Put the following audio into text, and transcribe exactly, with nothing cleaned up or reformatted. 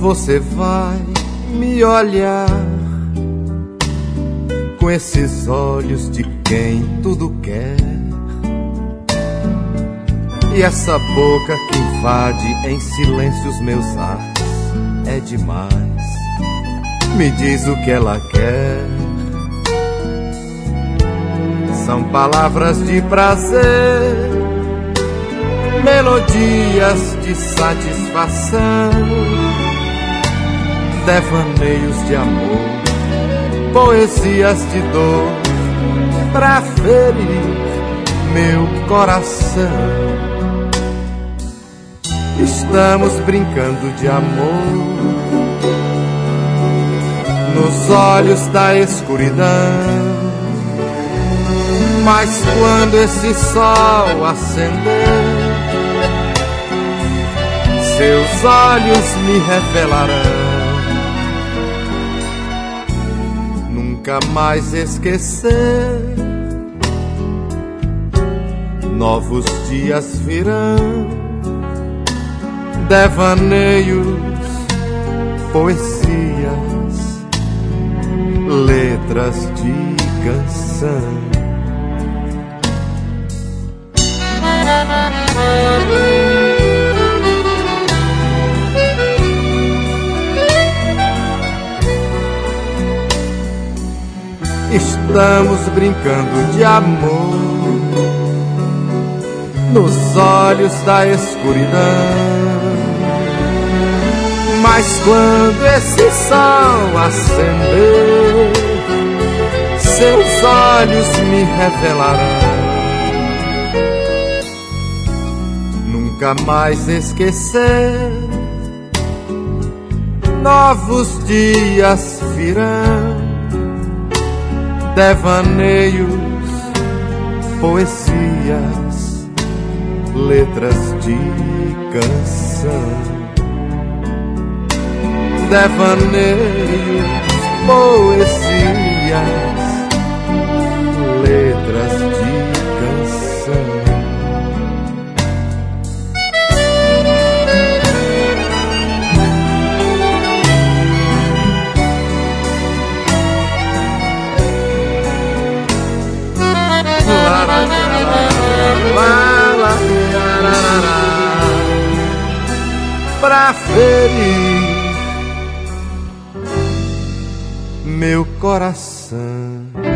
você vai me olhar com esses olhos de quem tudo quer, e essa boca que invade em silêncio os meus ares é demais. Me diz o que ela quer. São palavras de prazer, melodias de satisfação, devaneios de amor, poesias de dor, pra ferir meu coração. Estamos brincando de amor nos olhos da escuridão, mas quando esse sol acender, seus olhos me revelarão. Nunca mais esquecer, novos dias virão, devaneios, poesias, letras de canção. Estamos brincando de amor nos olhos da escuridão, mas quando esse sol acender, seus olhos me revelarão. Nunca mais esquecer, novos dias virão, devaneios, poesias, letras de canção. Devaneios, poesias, letras de canção. Pra ferir meu coração.